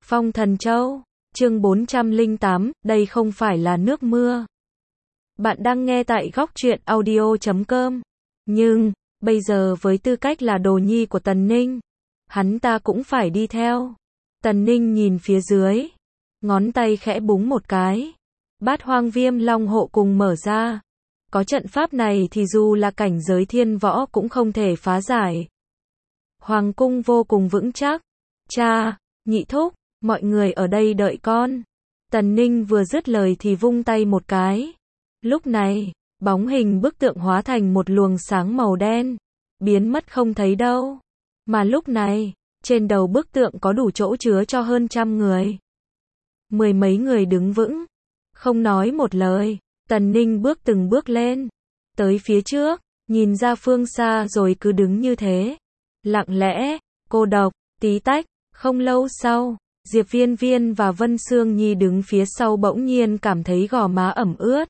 Phong Thần Châu, chương 408, đây không phải là nước mưa. Bạn đang nghe tại góc truyện audio.com. Nhưng, bây giờ với tư cách là đồ nhi của Tần Ninh, hắn ta cũng phải đi theo. Tần Ninh nhìn phía dưới, ngón tay khẽ búng một cái. Bát Hoang Viêm Long hộ cùng mở ra. Có trận pháp này thì dù là cảnh giới thiên võ cũng không thể phá giải. Hoàng cung vô cùng vững chắc. Cha, nhị thúc, mọi người ở đây đợi con. Tần Ninh vừa dứt lời thì vung tay một cái. Lúc này, bóng hình bức tượng hóa thành một luồng sáng màu đen, biến mất không thấy đâu. Mà lúc này, trên đầu bức tượng có đủ chỗ chứa cho hơn 100 người. Mười mấy người đứng vững, không nói một lời. Tần Ninh bước từng bước lên, tới phía trước, nhìn ra phương xa rồi cứ đứng như thế. Lặng lẽ, cô độc, tí tách. Không lâu sau, Diệp Viên Viên và Vân Sương Nhi đứng phía sau bỗng nhiên cảm thấy gò má ẩm ướt.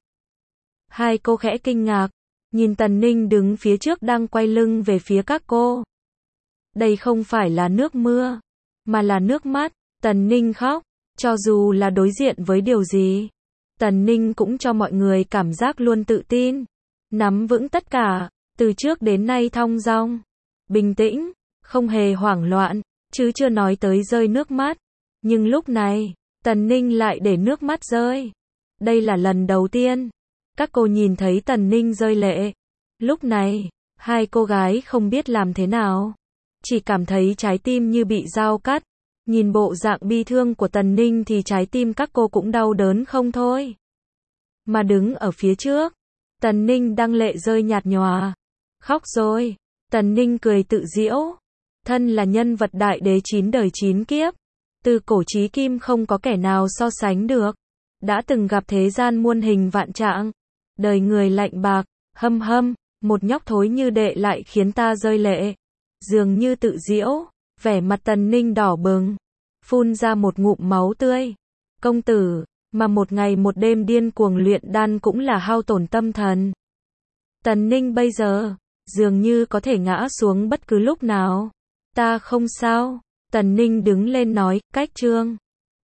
Hai cô khẽ kinh ngạc, nhìn Tần Ninh đứng phía trước đang quay lưng về phía các cô. Đây không phải là nước mưa, mà là nước mắt. Tần Ninh khóc, cho dù là đối diện với điều gì, Tần Ninh cũng cho mọi người cảm giác luôn tự tin, nắm vững tất cả, từ trước đến nay thong dong, bình tĩnh, không hề hoảng loạn, chứ chưa nói tới rơi nước mắt. Nhưng lúc này, Tần Ninh lại để nước mắt rơi. Đây là lần đầu tiên các cô nhìn thấy Tần Ninh rơi lệ. Lúc này, hai cô gái không biết làm thế nào, chỉ cảm thấy trái tim như bị dao cắt. Nhìn bộ dạng bi thương của Tần Ninh thì trái tim các cô cũng đau đớn không thôi. Mà đứng ở phía trước, Tần Ninh đang lệ rơi nhạt nhòa. Khóc rồi. Tần Ninh cười tự giễu. Thân là nhân vật đại đế 9 đời 9 kiếp, từ cổ chí kim không có kẻ nào so sánh được. Đã từng gặp thế gian muôn hình vạn trạng, đời người lạnh bạc, hâm, một nhóc thối như đệ lại khiến ta rơi lệ. Dường như tự giễu, vẻ mặt Tần Ninh đỏ bừng, phun ra một ngụm máu tươi. Công tử, mà một ngày một đêm điên cuồng luyện đan cũng là hao tổn tâm thần. Tần Ninh bây giờ, dường như có thể ngã xuống bất cứ lúc nào. Ta không sao. Tần Ninh đứng lên nói, cách trương.